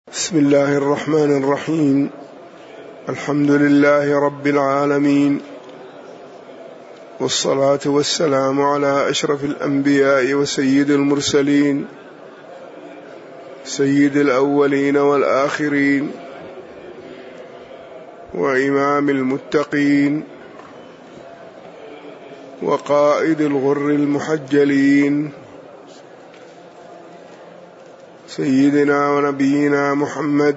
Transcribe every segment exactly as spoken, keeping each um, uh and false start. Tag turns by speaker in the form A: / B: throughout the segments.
A: بسم الله الرحمن الرحيم. الحمد لله رب العالمين، والصلاة والسلام على أشرف الأنبياء وسيد المرسلين، سيد الأولين والآخرين، وإمام المتقين، وقائد الغر المحجلين، سيدنا ونبينا محمد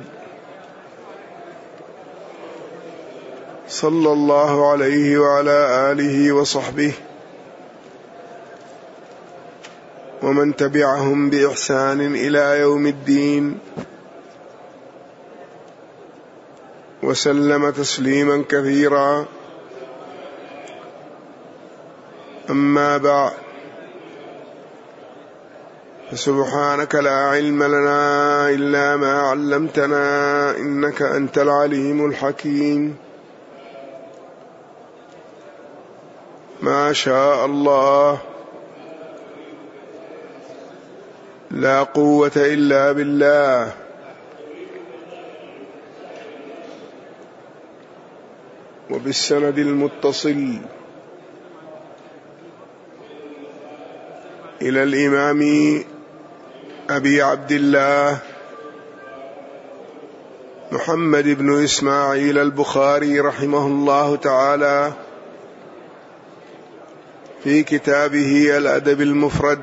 A: صلى الله عليه وعلى آله وصحبه ومن تبعهم بإحسان إلى يوم الدين، وسلم تسليما كثيرا. أما بعد، فسبحانك لا علم لنا إلا ما علمتنا، إنك أنت العليم الحكيم. ما شاء الله، لا قوة إلا بالله. وبالسند المتصل إلى الإمام أبي عبد الله محمد بن إسماعيل البخاري رحمه الله تعالى في كتابه الأدب المفرد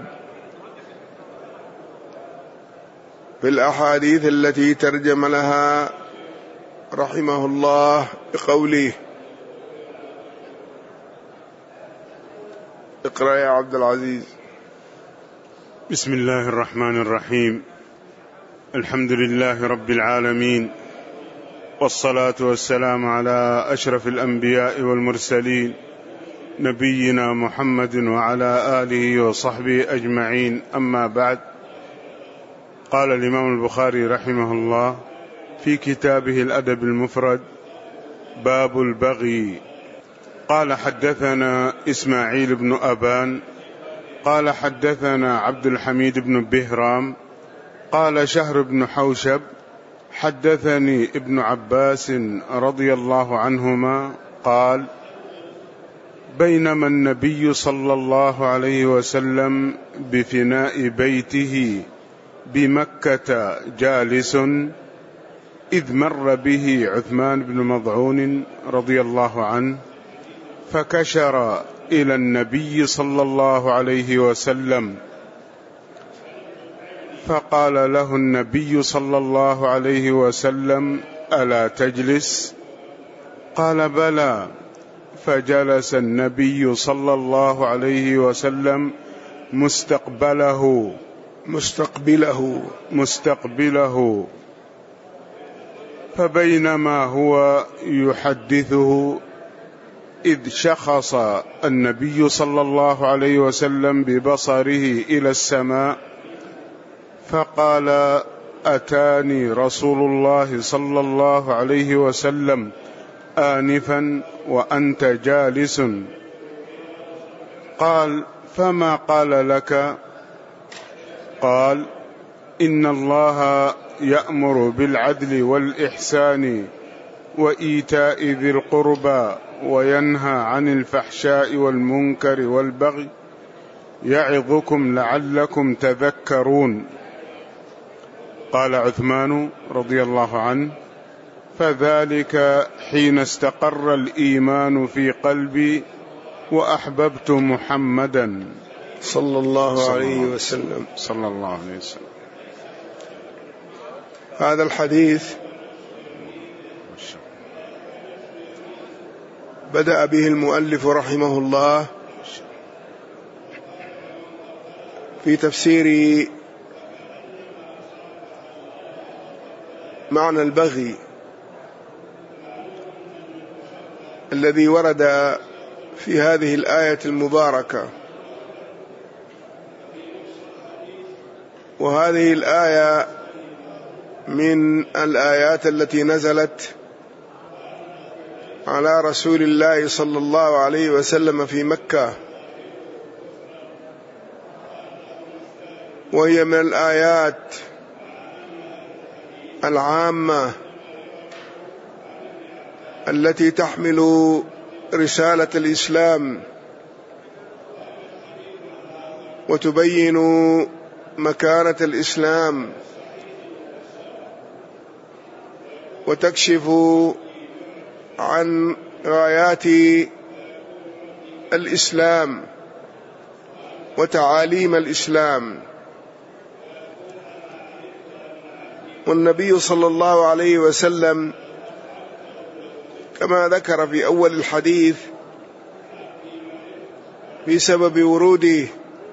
A: في الأحاديث التي ترجم لها رحمه الله بقوله: اقرأ يا عبد العزيز.
B: بسم الله الرحمن الرحيم. الحمد لله رب العالمين، والصلاة والسلام على أشرف الأنبياء والمرسلين، نبينا محمد وعلى آله وصحبه أجمعين. أما بعد، قال الإمام البخاري رحمه الله في كتابه الأدب المفرد: باب البغي. قال: حدثنا إسماعيل بن أبان قال حدثنا عبد الحميد بن بهرام قال شهر بن حوشب حدثني ابن عباس رضي الله عنهما قال: بينما النبي صلى الله عليه وسلم بفناء بيته بمكة جالس، إذ مر به عثمان بن مظعون رضي الله عنه، فكشر إلى النبي صلى الله عليه وسلم، فقال له النبي صلى الله عليه وسلم: ألا تجلس؟ قال: بلى. فجلس النبي صلى الله عليه وسلم مستقبله
A: مستقبله
B: مستقبله فبينما هو يحدثه إذ شخص النبي صلى الله عليه وسلم ببصره إلى السماء، فقال: أتاني رسول الله صلى الله عليه وسلم آنفا وأنت جالس. قال: فما قال لك؟ قال: إن الله يأمر بالعدل والإحسان وإيتاء ذي القربى وينهى عن الفحشاء والمنكر والبغي، يعظكم لعلكم تذكرون. قال عثمان رضي الله عنه: فذلك حين استقر الإيمان في قلبي وأحببت محمدا
A: صلى الله عليه وسلم.
B: صلى الله عليه وسلم.
A: هذا الحديث بدأ به المؤلف رحمه الله في تفسير معنى البغي الذي ورد في هذه الآية المباركة. وهذه الآية من الآيات التي نزلت على رسول الله صلى الله عليه وسلم في مكة، وهي من الآيات العامة التي تحمل رسالة الإسلام وتبين مكانة الإسلام وتكشف عن غايات الإسلام وتعاليم الإسلام. والنبي صلى الله عليه وسلم كما ذكر في أول الحديث بسبب وروده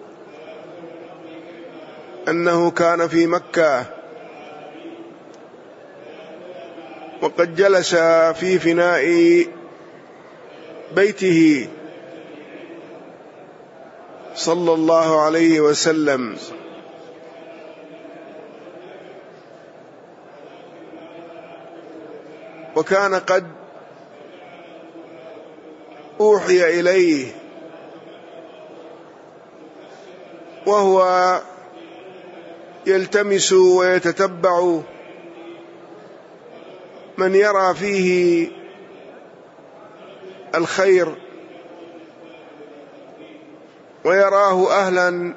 A: أنه كان في مكة وقد جلس في فناء بيته صلى الله عليه وسلم، وكان قد أوحي إليه وهو يلتمس ويتتبع من يرى فيه الخير ويراه أهلا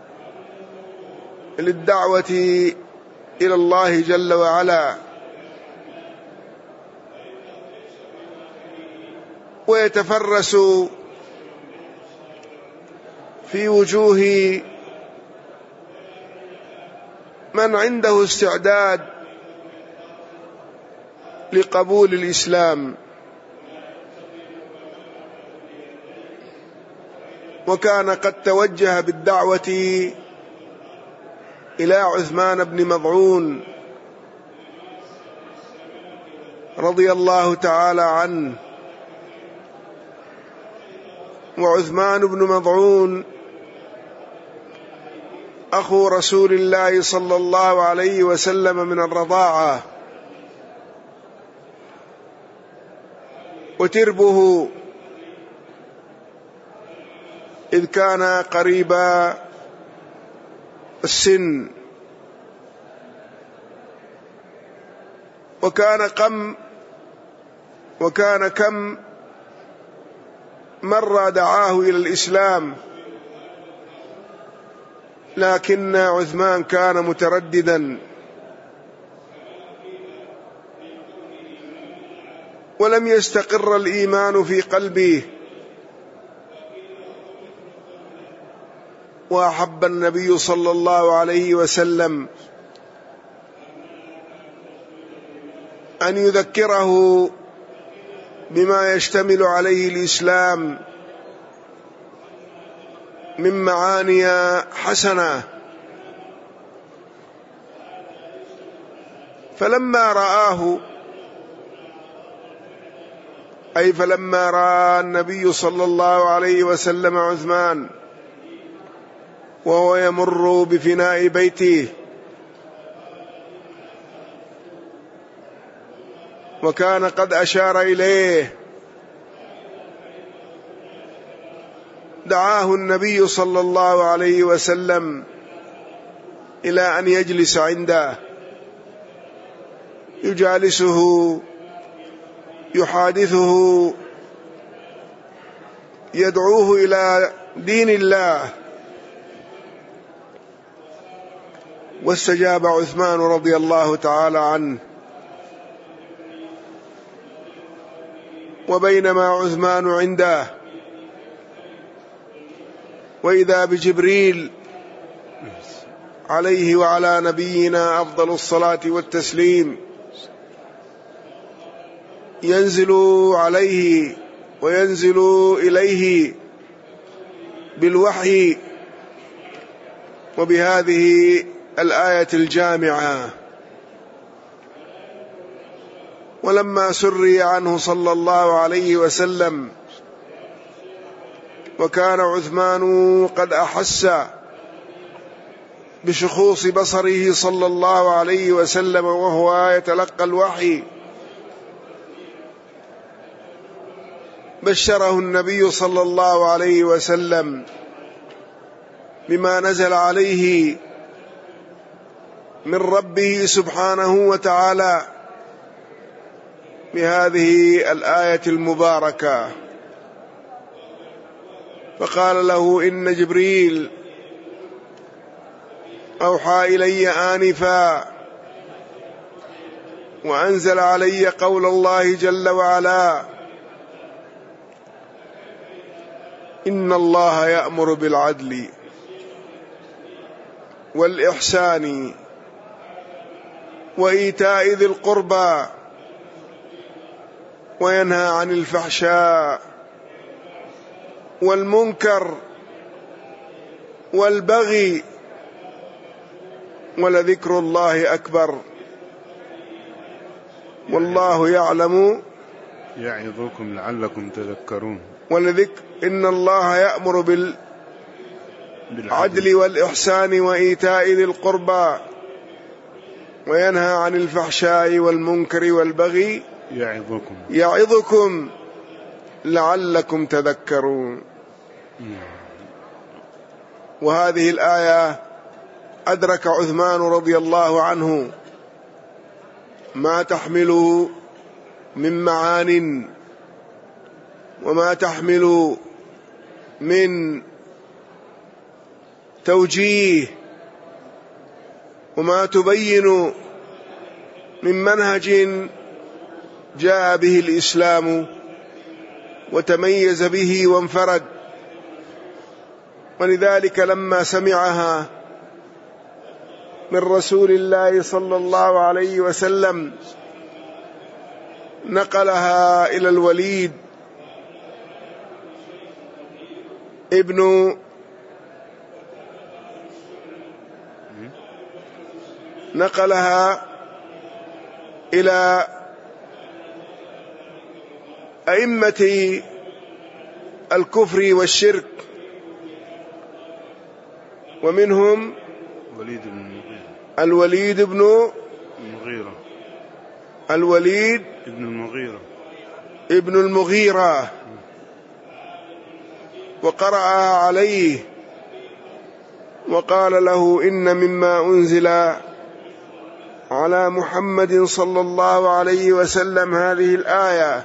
A: للدعوة إلى الله جل وعلا، ويتفرس في وجوه من عنده استعداد لقبول الإسلام. وكان قد توجه بالدعوة إلى عثمان بن مظعون رضي الله تعالى عنه. وعثمان بن مظعون أخو رسول الله صلى الله عليه وسلم من الرضاعة، وتربه إذ كان قريب السن، وكان قم وكان كم مرة دعاه إلى الإسلام، لكن عثمان كان مترددا ولم يستقر الإيمان في قلبه. وأحب النبي صلى الله عليه وسلم أن يذكره بما يشتمل عليه الإسلام من معاني حسنة. فلما رآه أي فلما رأى النبي صلى الله عليه وسلم عثمان وهو يمر بفناء بيته وكان قد أشار إليه، دعاه النبي صلى الله عليه وسلم إلى أن يجلس عنده، يجالسه يحادثه يدعوه إلى دين الله. واستجاب عثمان رضي الله تعالى عنه. وبينما عثمان عنده وإذا بجبريل عليه وعلى نبينا أفضل الصلاة والتسليم ينزل عليه وينزل إليه بالوحي وبهذه الآية الجامعة. ولما سري عنه صلى الله عليه وسلم وكان عثمان قد أحس بشخوص بصره صلى الله عليه وسلم وهو يتلقى الوحي، بشره النبي صلى الله عليه وسلم بما نزل عليه من ربه سبحانه وتعالى بهذه الآية المباركة، فقال له إن جبريل أوحى إلي آنفا وأنزل علي قول الله جل وعلا إن الله يأمر بالعدل والإحسان وإيتاء ذي القربى وينهى عن الفحشاء والمنكر والبغي ولذكر الله أكبر والله يعلم
B: يعظكم لعلكم تذكرون.
A: ولذكر إن الله يأمر بالعدل والإحسان وإيتاء ذي القربى وينهى عن الفحشاء والمنكر والبغي
B: يعظكم
A: يعظكم لعلكم تذكرون. وهذه الآية أدرك عثمان رضي الله عنه ما تحمله من معان وما تحمل من توجيه وما تبين من منهج جاء به الإسلام وتميز به وانفرد. ولذلك لما سمعها من رسول الله صلى الله عليه وسلم نقلها إلى الوليد ابن نقلها إلى أئمة الكفر والشرك ومنهم
B: الوليد بن المغيرة
A: الوليد بن
B: المغيرة
A: الوليد
B: ابن المغيرة
A: ابن المغيرة وقرأ عليه وقال له إن مما أنزل على محمد صلى الله عليه وسلم هذه الآية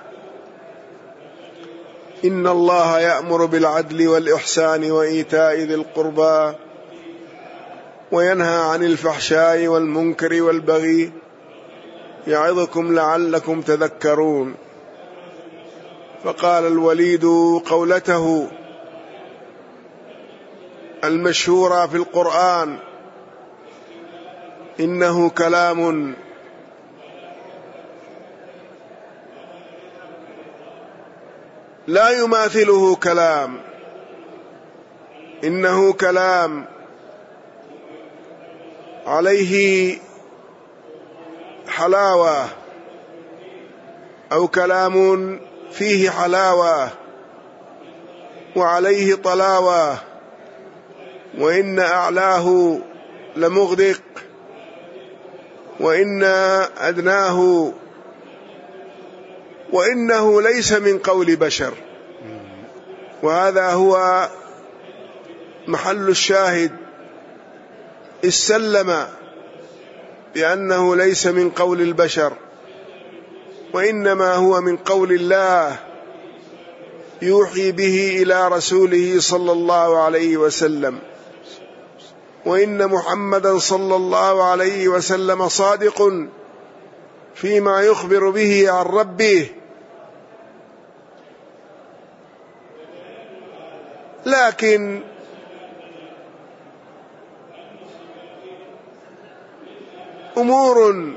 A: إن الله يأمر بالعدل والإحسان وإيتاء ذي القربى وينهى عن الفحشاء والمنكر والبغي يعظكم لعلكم تذكرون. فقال الوليد قولته المشهورة في القرآن إنه كلام لا يماثله كلام، إنه كلام عليه حلاوة أو كلام فيه حلاوة وعليه طلاوة وإن أعلاه لمغدق وإن أدناه وإنه ليس من قول بشر. وهذا هو محل الشاهد، استسلم بأنه ليس من قول البشر وإنما هو من قول الله يوحي به إلى رسوله صلى الله عليه وسلم، وإن محمدا صلى الله عليه وسلم صادق فيما يخبر به عن ربه، لكن أمور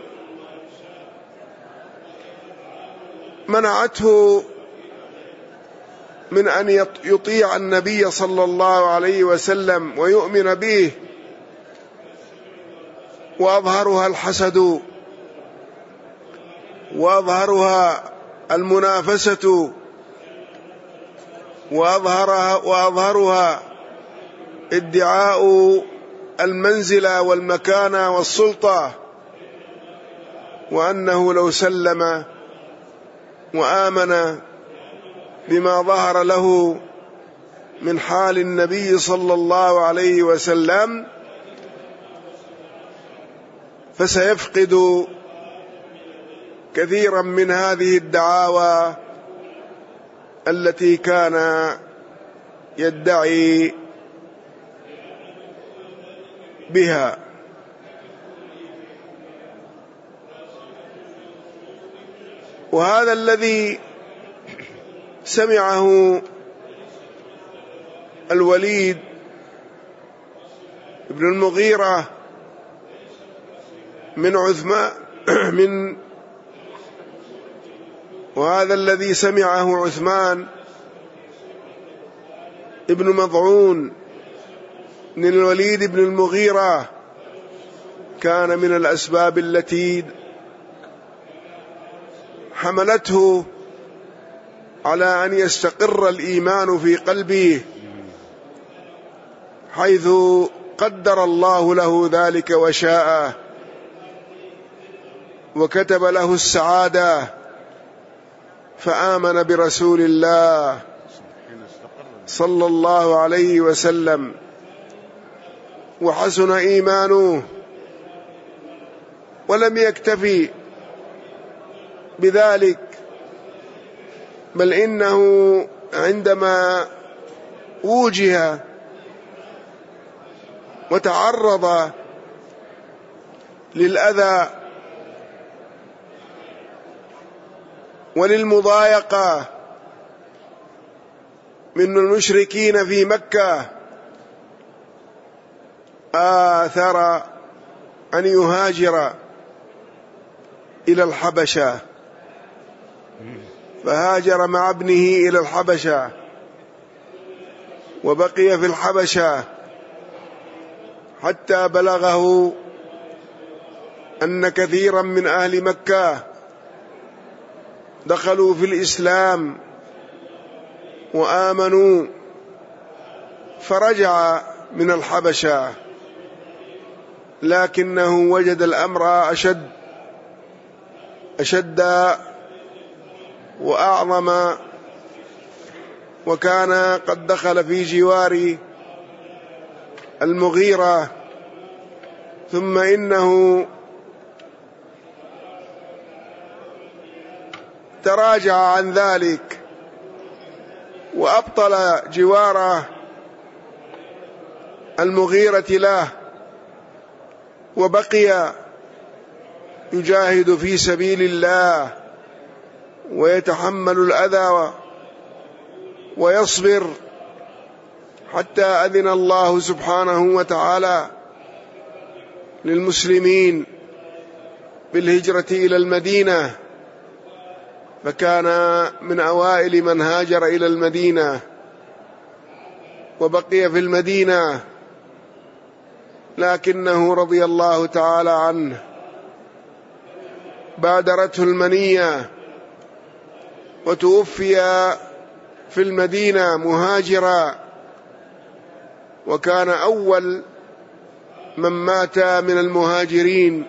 A: منعته من أن يطيع النبي صلى الله عليه وسلم ويؤمن به، وأظهرها الحسد وأظهرها المنافسة وأظهرها, وأظهرها ادعاء المنزلة والمكانة والسلطة، وأنه لو سلم وآمن بما ظهر له من حال النبي صلى الله عليه وسلم فسيفقد كثيرا من هذه الدعاوى التي كان يدعي بها. وهذا الذي سمعه الوليد بن المغيرة من عثمان من وهذا الذي سمعه عثمان ابن مضعون من الوليد بن المغيرة كان من الأسباب التي حملته على أن يستقر الإيمان في قلبه، حيث قدر الله له ذلك وشاء وكتب له السعادة، فآمن برسول الله صلى الله عليه وسلم وحسن إيمانه. ولم يكتفي بذلك، بل إنه عندما وجه وتعرض للأذى وللمضايقة من المشركين في مكة، آثر أن يهاجر إلى الحبشة، فهاجر مع ابنه إلى الحبشة وبقي في الحبشة حتى بلغه أن كثيرا من أهل مكة دخلوا في الإسلام وآمنوا، فرجع من الحبشة، لكنه وجد الأمر أشد أشد وأعظم، وكان قد دخل في جوار المغيرة، ثم إنه تراجع عن ذلك وأبطل جوار المغيرة له، وبقي يجاهد في سبيل الله ويتحمل الأذى ويصبر، حتى أذن الله سبحانه وتعالى للمسلمين بالهجرة إلى المدينة، فكان من أوائل من هاجر إلى المدينة وبقي في المدينة، لكنه رضي الله تعالى عنه بادرته المنية وتوفي في المدينة مهاجرا، وكان أول من مات من المهاجرين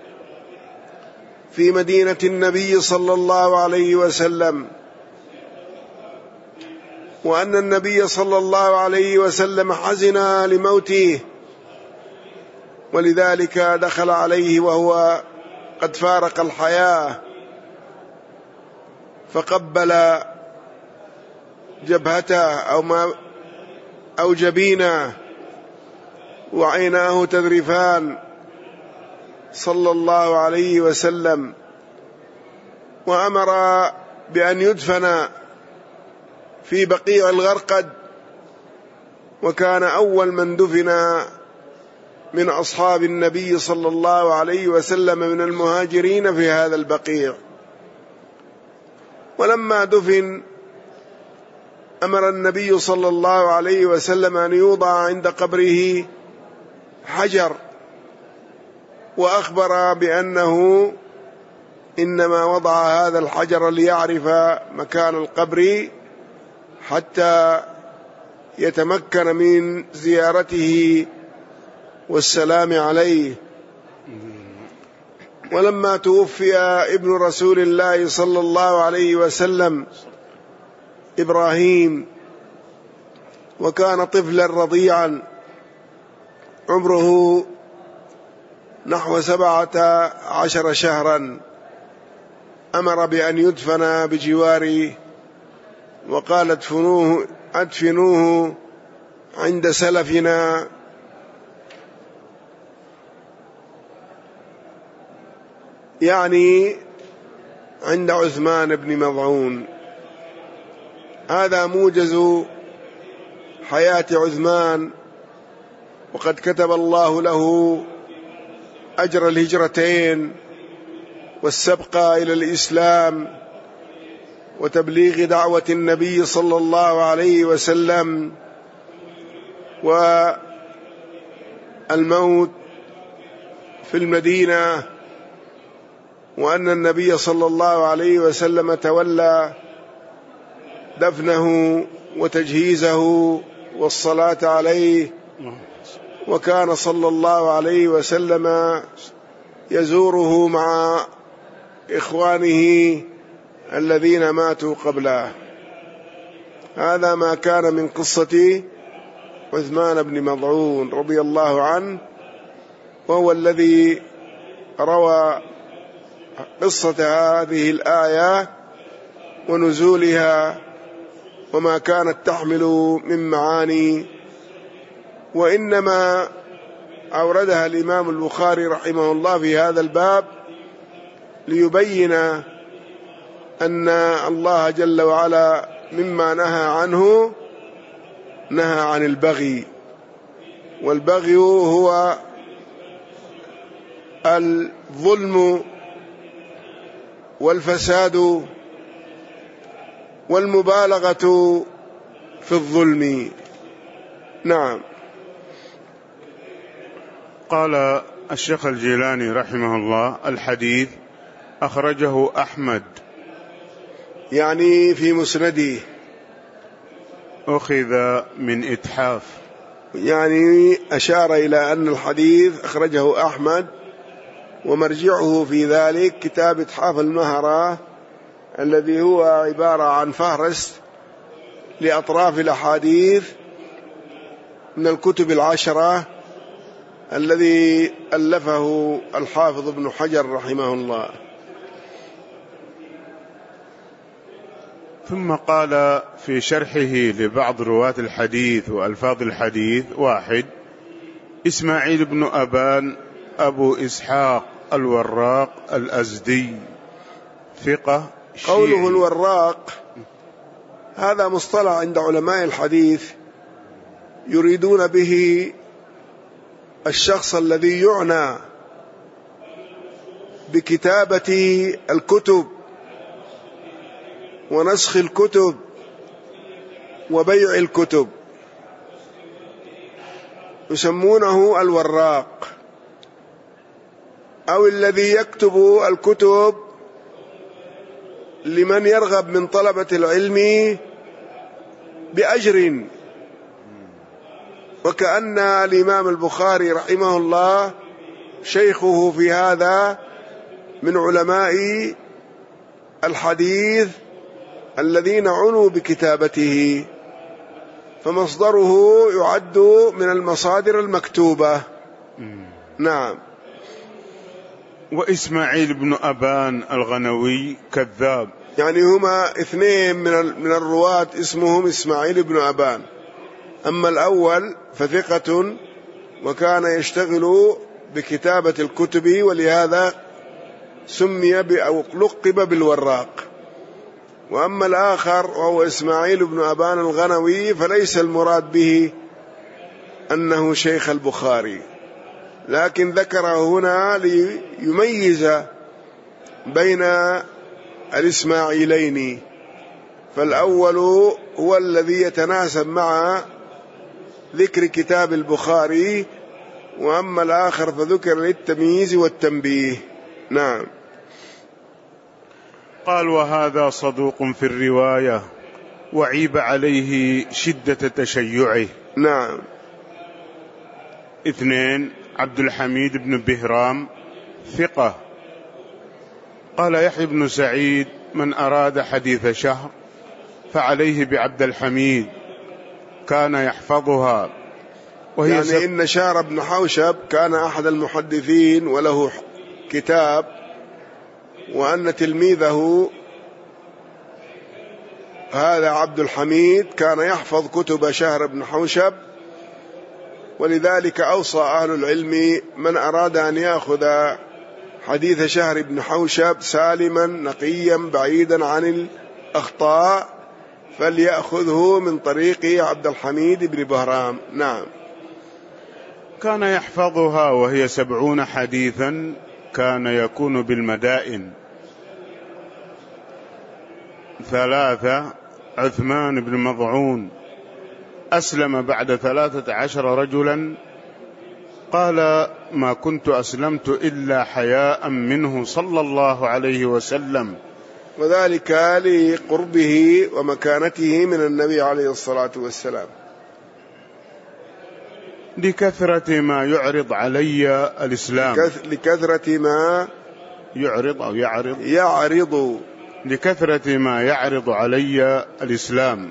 A: في مدينة النبي صلى الله عليه وسلم، وأن النبي صلى الله عليه وسلم حزن لموته، ولذلك دخل عليه وهو قد فارق الحياة فقبل جبهته أو ما أو جبينه وعيناه تذرفان صلى الله عليه وسلم، وأمر بأن يدفن في بقيع الغرقد، وكان أول من دفن من أصحاب النبي صلى الله عليه وسلم من المهاجرين في هذا البقيع. ولما دفن أمر النبي صلى الله عليه وسلم أن يوضع عند قبره حجر، وأخبر بأنه إنما وضع هذا الحجر ليعرف مكان القبر حتى يتمكن من زيارته والسلام عليه. ولما توفي ابن رسول الله صلى الله عليه وسلم إبراهيم، وكان طفلا رضيعا عمره نحو سبعة عشر شهرا، أمر بأن يدفن بجواره، وقال ادفنوه, أدفنوه عند سلفنا، يعني عند عثمان بن مظعون. هذا موجز حياة عثمان، وقد كتب الله له أجر الهجرتين والسبق إلى الإسلام وتبليغ دعوة النبي صلى الله عليه وسلم، والموت في المدينة، وأن النبي صلى الله عليه وسلم تولى دفنه وتجهيزه والصلاة عليه، وكان صلى الله عليه وسلم يزوره مع إخوانه الذين ماتوا قبله. هذا ما كان من قصة عثمان بن مظعون رضي الله عنه، وهو الذي روى قصة هذه الآية ونزولها وما كانت تحمل من معاني، وإنما أوردها الإمام البخاري رحمه الله في هذا الباب ليبين أن الله جل وعلا مما نهى عنه نهى عن البغي، والبغي هو الظلم والفساد والمبالغة في الظلم. نعم.
B: قال الشيخ الجيلاني رحمه الله: الحديث أخرجه أحمد،
A: يعني في مسنده،
B: أخذ من إتحاف،
A: يعني أشار إلى أن الحديث أخرجه أحمد، ومرجعه في ذلك كتاب إتحاف المهرة، الذي هو عبارة عن فهرس لأطراف الأحاديث من الكتب العشرة الذي ألفه الحافظ ابن حجر رحمه الله.
B: ثم قال في شرحه لبعض رواة الحديث وألفاظ الحديث: واحد، إسماعيل بن أبان أبو إسحاق الوراق الأزدي، ثقة شيعي.
A: قوله الوراق هذا مصطلح عند علماء الحديث يريدون به الشخص الذي يعنى بكتابة الكتب ونسخ الكتب وبيع الكتب، يسمونه الوراق، أو الذي يكتب الكتب لمن يرغب من طلبة العلم بأجر. وكأن الإمام البخاري رحمه الله شيخه في هذا من علماء الحديث الذين عنوا بكتابته، فمصدره يعد من المصادر المكتوبة. نعم.
B: وإسماعيل بن أبان الغنوي كذاب،
A: يعني هما اثنين من من الرواة اسمهم إسماعيل بن أبان، أما الأول فثقة وكان يشتغل بكتابة الكتب، ولهذا سمي أو لقب بالوراق. وأما الآخر وهو إسماعيل بن أبان الغنوي فليس المراد به أنه شيخ البخاري، لكن ذكره هنا ليميز بين الإسماعيلين، فالأول هو الذي يتناسب مع ذكر كتاب البخاري، وأما الآخر فذكر للتمييز والتنبيه. نعم.
B: قال: وهذا صدوق في الرواية، وعيب عليه شدة تشيعه.
A: نعم.
B: اثنين، عبد الحميد بن بهرام ثقة. قال يحيى بن سعيد: من أراد حديث شهر فعليه بعبد الحميد، كان يحفظها
A: وهي يعني سب... إن شهر بن حوشب كان أحد المحدثين وله كتاب، وأن تلميذه هذا عبد الحميد كان يحفظ كتب شهر بن حوشب، ولذلك أوصى أهل العلم من أراد أن يأخذ حديث شهر بن حوشب سالما نقيا بعيدا عن الأخطاء فليأخذه من طريق عبد الحميد بن بهرام. نعم.
B: كان يحفظها وهي سبعون حديثا، كان يكون بالمدائن. ثلاثة: عثمان بن مضعون أسلم بعد ثلاثة عشر رجلا، قال: ما كنت أسلمت إلا حياء منه صلى الله عليه وسلم،
A: وذلك لقربه ومكانته من النبي عليه الصلاة والسلام.
B: لكثرة ما يعرض علي الإسلام،
A: لكثرة ما
B: يعرض أو يعرض
A: يعرض
B: لكثرة ما يعرض علي الإسلام،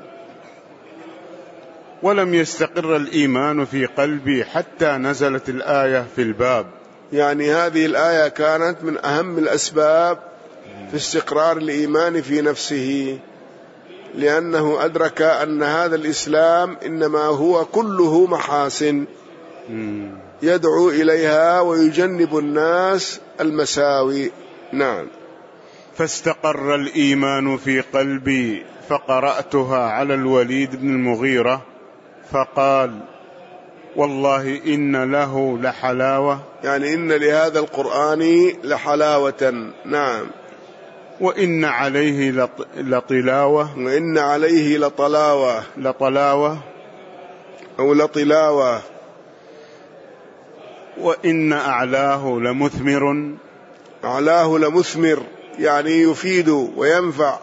B: ولم يستقر الإيمان في قلبي حتى نزلت الآية في الباب.
A: يعني هذه الآية كانت من أهم الأسباب في استقرار الإيمان في نفسه، لأنه أدرك أن هذا الإسلام إنما هو كله محاسن يدعو إليها ويجنب الناس المساوي. نعم.
B: فاستقر الإيمان في قلبي فقرأتها على الوليد بن المغيرة فقال: والله إن له لحلاوة،
A: يعني إن لهذا القرآن لحلاوة. نعم.
B: وإن عليه لطلاوة،
A: وإن عليه لطلاوة
B: لطلاوة
A: أو لطلاوة.
B: وإن أعلاه لمثمر،
A: أعلاه لمثمر، يعني يفيد وينفع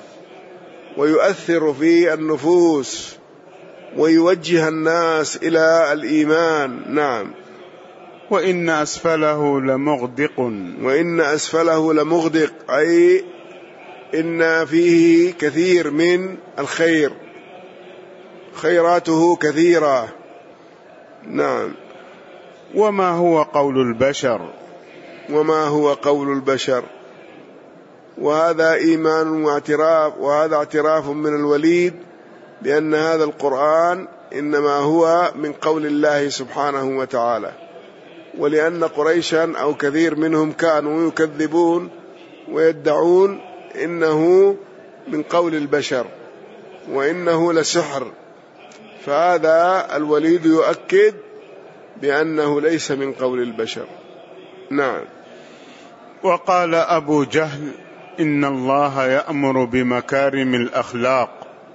A: ويؤثر في النفوس ويوجه الناس إلى الإيمان. نعم.
B: وإن أسفله لمغدق،
A: وإن أسفله لمغدق، أي إن فيه كثير من الخير، خيراته كثيرة. نعم.
B: وما هو قول البشر،
A: وما هو قول البشر. وهذا إيمان واعتراف، وهذا اعتراف من الوليد بأن هذا القرآن إنما هو من قول الله سبحانه وتعالى، ولأن قريشا أو كثير منهم كانوا يكذبون ويدعون إنه من قول البشر وإنه لسحر، فهذا الوليد يؤكد بأنه ليس من قول البشر. نعم.
B: وقال أبو جهل: إن الله يأمر بمكارم الأخلاق،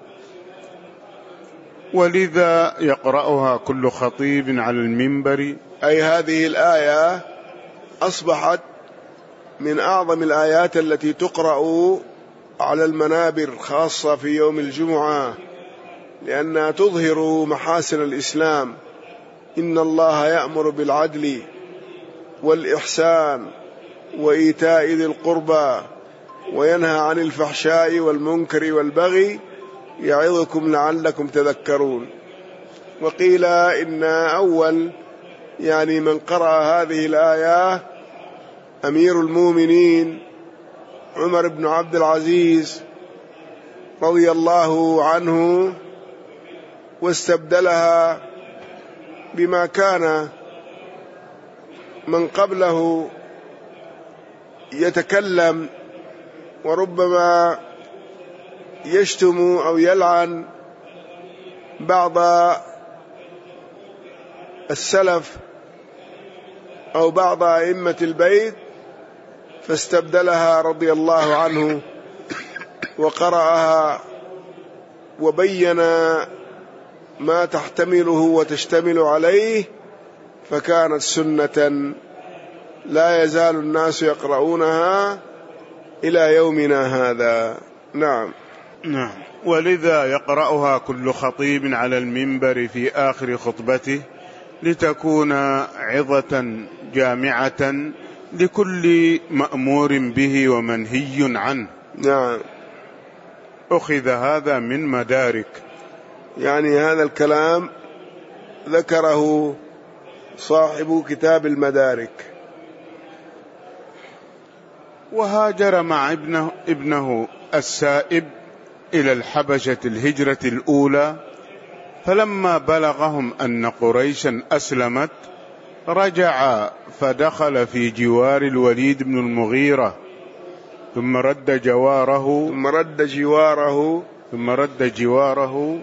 B: ولذا يقرأها كل خطيب على المنبر.
A: أي هذه الآية أصبحت من أعظم الآيات التي تقرأ على المنابر، خاصة في يوم الجمعة، لأنها تظهر محاسن الإسلام. إن الله يأمر بالعدل والإحسان وإيتاء ذي القربى وينهى عن الفحشاء والمنكر والبغي يعظكم لعلكم تذكرون. وقيل إن أول يعني من قرأ هذه الآية أمير المؤمنين عمر بن عبد العزيز رضي الله عنه، واستبدلها بما كان من قبله يتكلم وربما يشتم أو يلعن بعض السلف أو بعض أئمة البيت، فاستبدلها رضي الله عنه وقرأها وبين ما تحتمله وتشتمل عليه، فكانت سنة لا يزال الناس يقرؤونها إلى يومنا هذا. نعم.
B: نعم. ولذا يقرأها كل خطيب على المنبر في آخر خطبته لتكون عظة جامعة لكل مأمور به ومنهي عنه.
A: نعم.
B: أخذ هذا من مدارك،
A: يعني هذا الكلام ذكره صاحب كتاب المدارك.
B: وهاجر مع ابنه, ابنه السائب إلى الحبشة الهجرة الأولى، فلما بلغهم أن قريشا أسلمت رجع فدخل في جوار الوليد بن المغيرة ثم رد جواره
A: ثم رد جواره
B: ثم رد جواره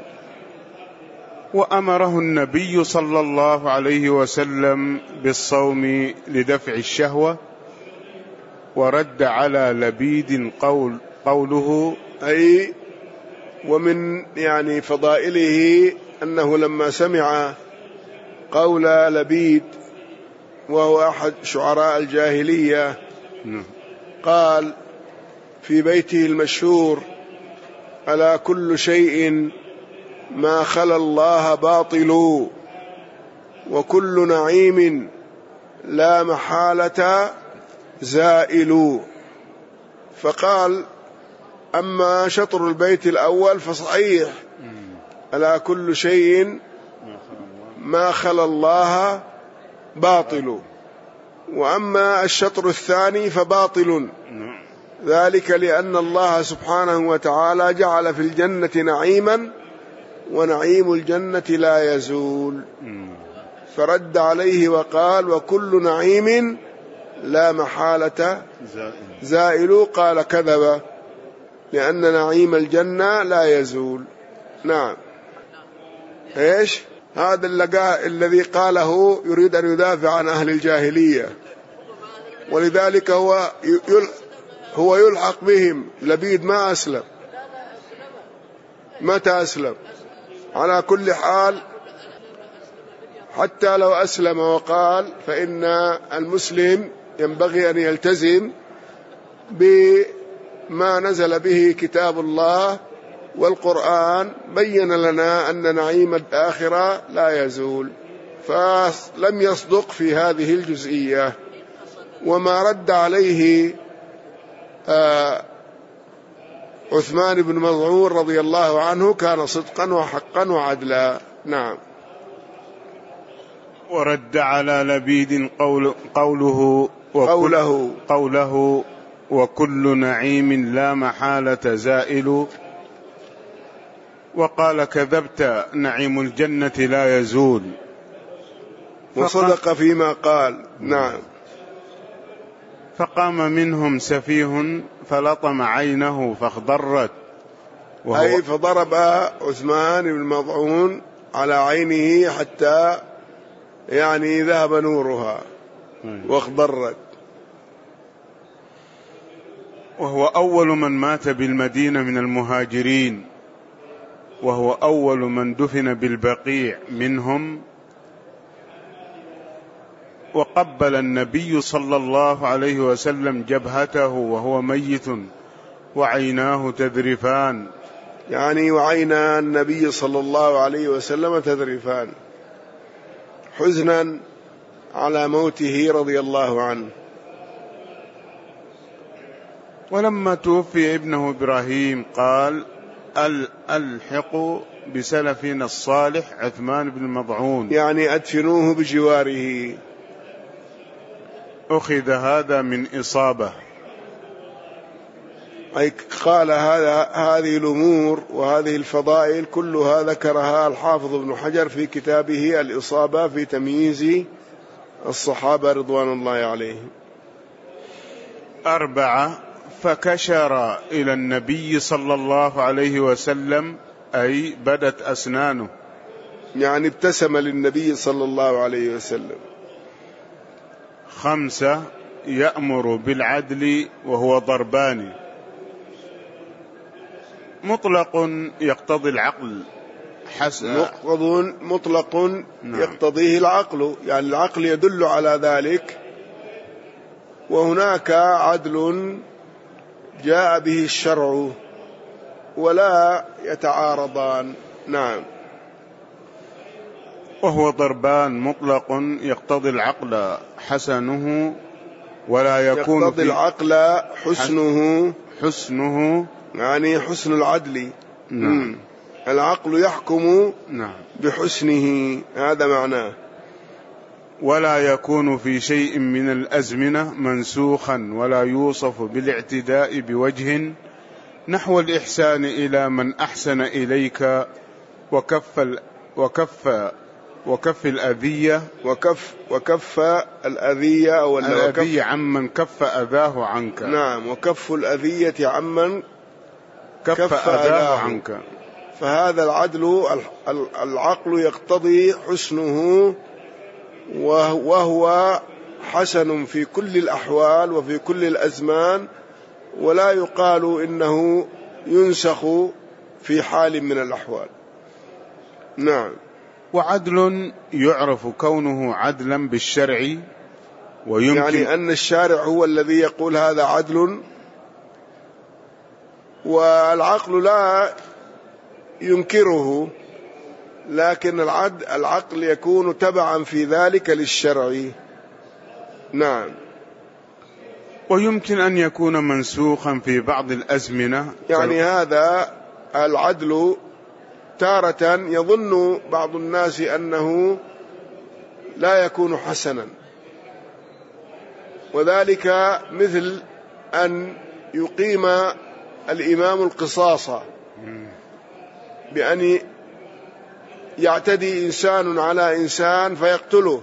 B: وأمره النبي صلى الله عليه وسلم بالصوم لدفع الشهوة، ورد على لبيد قول قوله
A: أي ومن يعني فضائله أنه لما سمع قول لبيد وهو أحد شعراء الجاهلية قال في بيته المشهور: ألا كل شيء ما خلا الله باطل وكل نعيم لا محالة زائل. فقال: أما شطر البيت الأول فصحيح، ألا كل شيء ما خلا الله باطل، وأما الشطر الثاني فباطل، ذلك لأن الله سبحانه وتعالى جعل في الجنة نعيما ونعيم الجنة لا يزول. فرد عليه وقال: وكل نعيم لا محالة زائل. قال: كذب، لأن نعيم الجنة لا يزول. نعم. إيش هذا اللقاء الذي قاله يريد أن يدافع عن أهل الجاهلية، ولذلك هو هو يلحق بهم. لبيد ما أسلم. متى أسلم؟ على كل حال حتى لو أسلم وقال، فإن المسلم ينبغي أن يلتزم بما نزل به كتاب الله، والقرآن بين لنا أن نعيم الآخرة لا يزول، فلم يصدق في هذه الجزئية. وما رد عليه آه عثمان بن مظعون رضي الله عنه كان صدقا وحقا وعدلا. نعم.
B: ورد على لبيد قول قوله
A: قوله
B: قوله وكل نعيم لا محالة زائل، وقال: كذبت، نعيم الجنة لا يزول.
A: وصدق فيما قال. نعم.
B: فقام منهم سفيه فلطم عينه فاخضرت،
A: أي فضرب عثمان بن مظعون على عينه حتى يعني ذهب نورها واخضرت.
B: وهو أول من مات بالمدينة من المهاجرين، وهو أول من دفن بالبقيع منهم. وقبل النبي صلى الله عليه وسلم جبهته وهو ميت وعيناه تذرفان،
A: يعني وعينا النبي صلى الله عليه وسلم تذرفان حزنا على موته رضي الله عنه.
B: ولما توفي ابنه إبراهيم قال: ألحق بسلفنا الصالح عثمان بن مظعون،
A: يعني أدفنوه بجواره.
B: أخذ هذا من إصابة،
A: أي قال هذا هذه الأمور وهذه الفضائل كلها ذكرها الحافظ ابن حجر في كتابه الإصابة في تمييز الصحابة رضوان الله عليهم.
B: أربعة: فكشر إلى النبي صلى الله عليه وسلم، أي بدت أسنانه،
A: يعني ابتسم للنبي صلى الله عليه وسلم.
B: خمسة: يأمر بالعدل وهو ضربان، مطلق يقتضي العقل حسن
A: مطلق نعم. يقتضيه العقل، يعني العقل يدل على ذلك، وهناك عدل جاء به الشرع ولا يتعارضان. نعم.
B: وهو ضربان مطلق يقتضي العقل حسنه ولا يكون
A: يقتضي العقل حسنه
B: حسنه
A: يعني حسن العدل.
B: نعم.
A: العقل يحكم
B: نعم
A: بحسنه، هذا معناه.
B: ولا يكون في شيء من الأزمنة منسوخا ولا يوصف بالاعتداء بوجه نحو الإحسان إلى من أحسن إليك وكف وكف وكف الأذية
A: وكف وكف الأذية أو
B: الأذية عمن كف أذاه عنك.
A: نعم، وكف الأذية عمن
B: كف, كف أذاه عنك.
A: فهذا العدل العقل يقتضي حسنه، وهو حسن في كل الأحوال وفي كل الأزمان، ولا يقال إنه ينسخ في حال من الأحوال. نعم.
B: وعدل يعرف كونه عدلا بالشرع، ويمكن
A: يعني أن الشارع هو الذي يقول هذا عدل، والعقل لا ينكره، لكن العد العقل يكون تبعا في ذلك للشرع. نعم.
B: ويمكن أن يكون منسوخا في بعض الأزمنة،
A: يعني هذا العدل تارة يظن بعض الناس أنه لا يكون حسنا، وذلك مثل أن يقيم الإمام القصاص بأن يعتدي إنسان على إنسان فيقتله،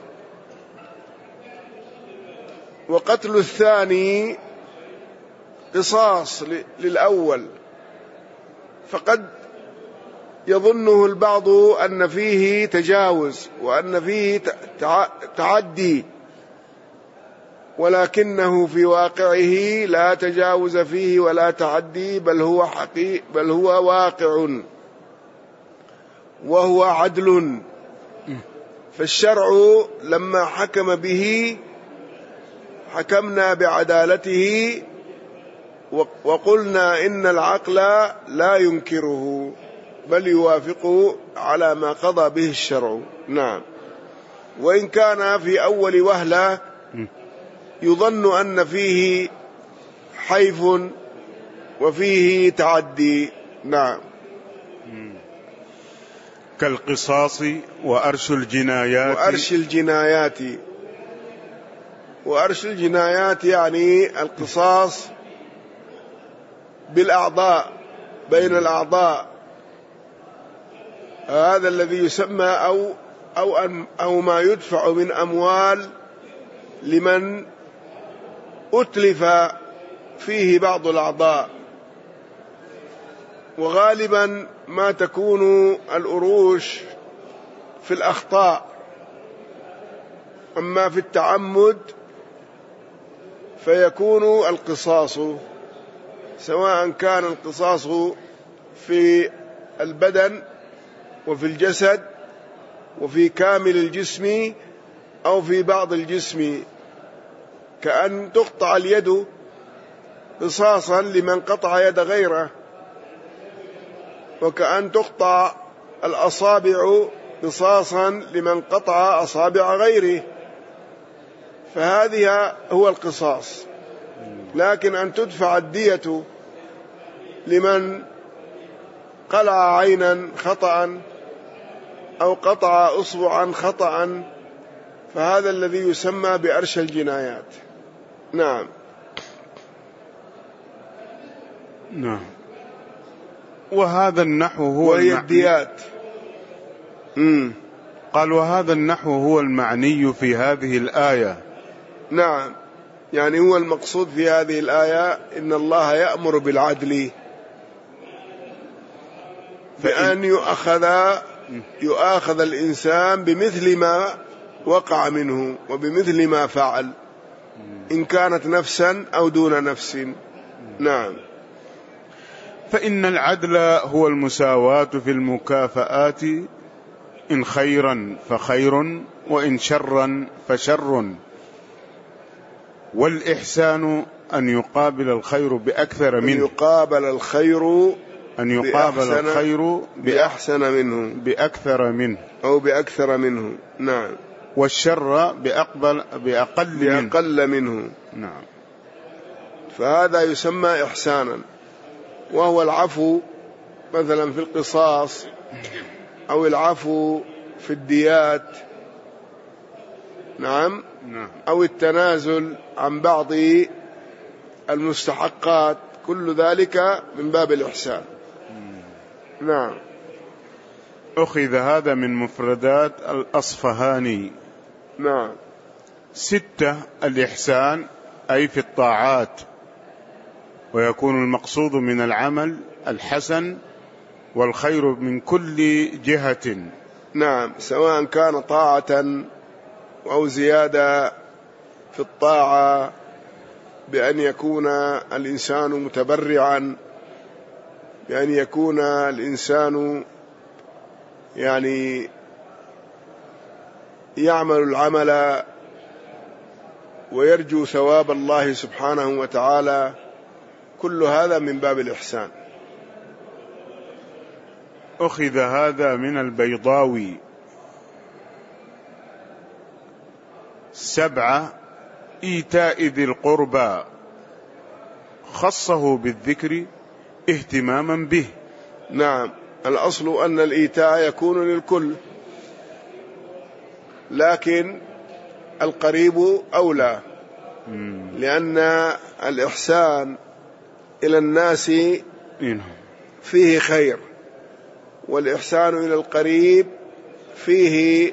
A: وقتل الثاني قصاص للأول، فقد يظنه البعض أن فيه تجاوز وأن فيه تعدي، ولكنه في واقعه لا تجاوز فيه ولا تعدي، بل هو حقيقي، بل هو واقع وهو عدل. فالشرع لما حكم به حكمنا بعدالته، وقلنا إن العقل لا ينكره بل يوافقه على ما قضى به الشرع. نعم. وإن كان في أول وهلة يظن أن فيه حيف وفيه تعدي. نعم.
B: كالقصاص وأرش الجنايات.
A: وأرش الجنايات وأرش الجنايات يعني القصاص بالأعضاء، بين الأعضاء، هذا الذي يسمى أو أو أن أو ما يدفع من أموال لمن أتلف فيه بعض الأعضاء. وغالبا ما تكون الأروش في الأخطاء، أما في التعمد فيكون القصاص، سواء كان القصاص في البدن وفي الجسد وفي كامل الجسم أو في بعض الجسم، كأن تقطع اليد قصاصا لمن قطع يد غيره، وكأن تقطع الأصابع قصاصا لمن قطع أصابع غيره، فهذه هو القصاص. لكن أن تدفع الدية لمن قلع عينا خطأ أو قطع أصبعا خطأ، فهذا الذي يسمى بأرش الجنايات. نعم.
B: نعم. وهذا النحو هو
A: وهي الديات.
B: مم. قال وهذا النحو هو المعني في هذه الآية.
A: نعم، يعني هو المقصود في هذه الآية إن الله يأمر بالعدل، بأن يؤخذ يؤاخذ الإنسان بمثل ما وقع منه وبمثل ما فعل، إن كانت نفسا أو دون نفس. نعم.
B: فإن العدل هو المساواة في المكافآت، إن خيرا فخير وإن شرا فشر، والإحسان أن يقابل الخير بأكثر منه.
A: أن يقابل الخير
B: أن يقابل
A: بأحسن
B: الخير
A: بأحسن منه
B: بأكثر منه
A: أو بأكثر منه. نعم.
B: والشر بأقبل بأقل,
A: بأقل منه. منه.
B: نعم.
A: فهذا يسمى إحسانا، وهو العفو مثلا في القصاص أو العفو في الديات، نعم، أو التنازل عن بعض المستحقات، كل ذلك من باب الإحسان. نعم.
B: أخذ هذا من مفردات الأصفهاني.
A: نعم.
B: ستة، الإحسان أي في الطاعات، ويكون المقصود من العمل الحسن والخير من كل جهة.
A: نعم، سواء كان طاعة أو زيادة في الطاعة، بأن يكون الإنسان متبرعا، بأن يكون الإنسان يعني يعمل العمل ويرجو ثواب الله سبحانه وتعالى، كل هذا من باب الإحسان.
B: أخذ هذا من البيضاوي. سبعة، إيتاء ذي القربى، خصه بالذكر اهتماما به.
A: نعم، الأصل أن الإيتاء يكون للكل، لكن القريب أولى، لأن الإحسان إلى الناس فيه خير، والإحسان إلى القريب فيه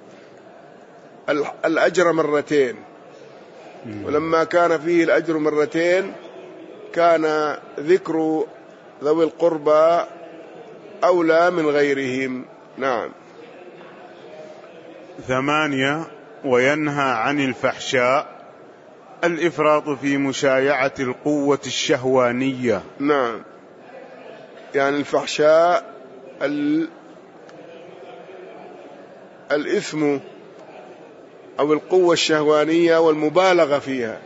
A: الأجر مرتين، ولما كان فيه الأجر مرتين كان ذكر ذوي القربى أولى من غيرهم. نعم.
B: ثمانية، وينهى عن الفحشاء، الإفراط في مشايعة القوة الشهوانية.
A: نعم، يعني الفحشاء الإثم أو القوة الشهوانية والمبالغة فيها،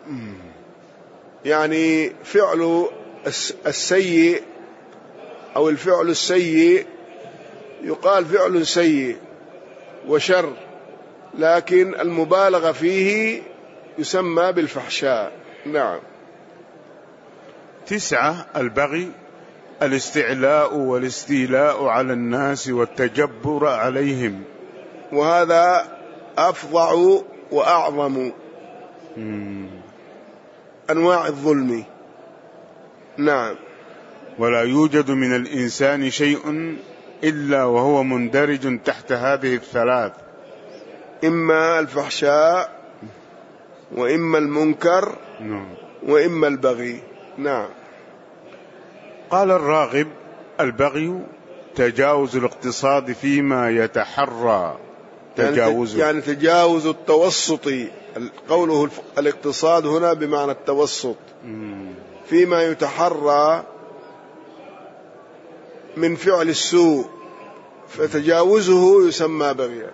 A: يعني فعل السيء أو الفعل السيء يقال فعل سيء وشر، لكن المبالغة فيه يسمى بالفحشاء. نعم.
B: تسعة، البغي، الاستعلاء والاستيلاء على الناس والتجبر عليهم،
A: وهذا أفظع وأعظم أنواع الظلم. نعم.
B: ولا يوجد من الإنسان شيء إلا وهو مندرج تحت هذه الثلاث،
A: إما الفحشاء وإما المنكر وإما البغي. نعم.
B: قال الراغب: البغي تجاوز الاقتصاد فيما يتحرى تجاوزه،
A: يعني تجاوز التوسطي، قوله الاقتصاد هنا بمعنى التوسط فيما يتحرى من فعل السوء، فتجاوزه يسمى بغيا.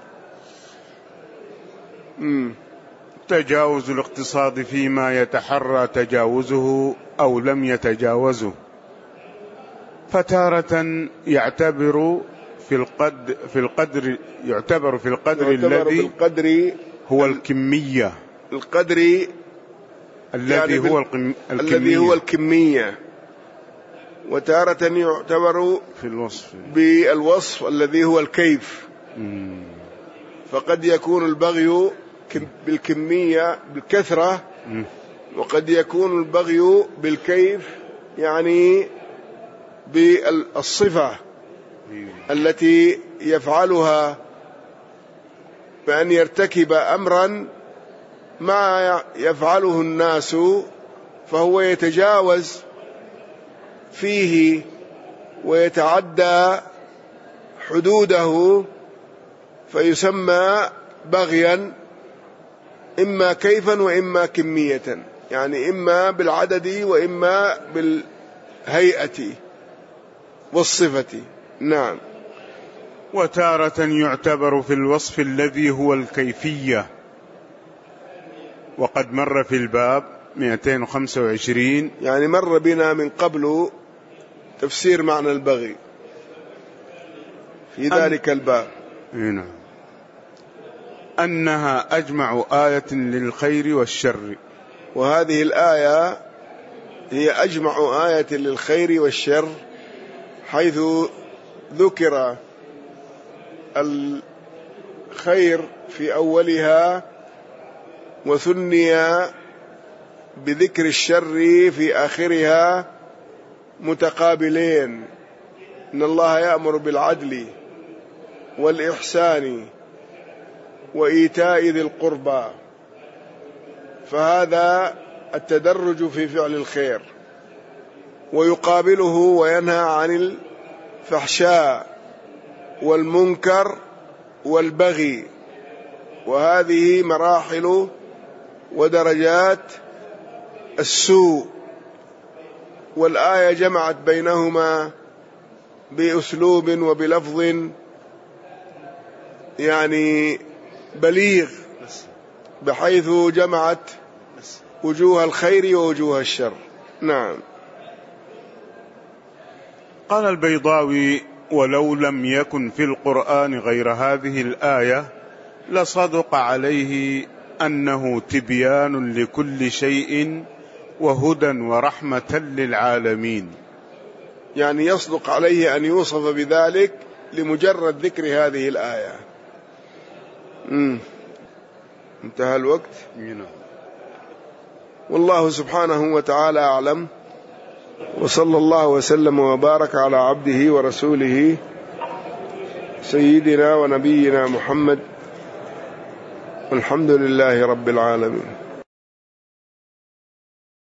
B: تجاوز الاقتصاد فيما يتحرى تجاوزه أو لم يتجاوزه، فتارة يعتبر في القدر في القدر يعتبر في القدر
A: يعتبر
B: الذي
A: في القدر
B: هو الكمية،
A: القدر
B: الذي
A: يعني
B: هو الكمية
A: الذي هو الكمية، وتارة يعتبر
B: في الوصف
A: بالوصف الذي هو الكيف.
B: مم.
A: فقد يكون البغي بالكمية بالكثرة،
B: مم.
A: وقد يكون البغي بالكيف يعني بالصفة التي يفعلها، بأن يرتكب أمرا ما يفعله الناس فهو يتجاوز فيه ويتعدى حدوده، فيسمى بغيا، إما كيفا وإما كمية، يعني إما بالعدد وإما بالهيئة والصفة. نعم.
B: وتارة يعتبر في الوصف الذي هو الكيفية، وقد مر في الباب مئتين وخمسة وعشرين،
A: يعني مر بنا من قبل تفسير معنى البغي في ذلك أن... الباب
B: هنا أنها أجمع آية للخير والشر،
A: وهذه الآية هي أجمع آية للخير والشر، حيث ذكر الخير في أولها وثني بذكر الشر في آخرها متقابلين. إن الله يأمر بالعدل والإحسان وإيتاء ذي القربى، فهذا التدرج في فعل الخير، ويقابله وينهى عن الفحشاء والمنكر والبغي، وهذه مراحل ودرجات السوء، والآية جمعت بينهما بأسلوب وبلفظ يعني بليغ، بحيث جمعت وجوه الخير ووجوه الشر. نعم.
B: قال البيضاوي: ولو لم يكن في القرآن غير هذه الآية لصدق عليه أنه تبيان لكل شيء وهدى ورحمة للعالمين.
A: يعني يصدق عليه أن يوصف بذلك لمجرد ذكر هذه الآية. مم. انتهى الوقت. والله سبحانه وتعالى أعلم، وصلى الله وسلم وبارك على عبده ورسوله سيدنا ونبينا محمد، والحمد لله رب العالمين.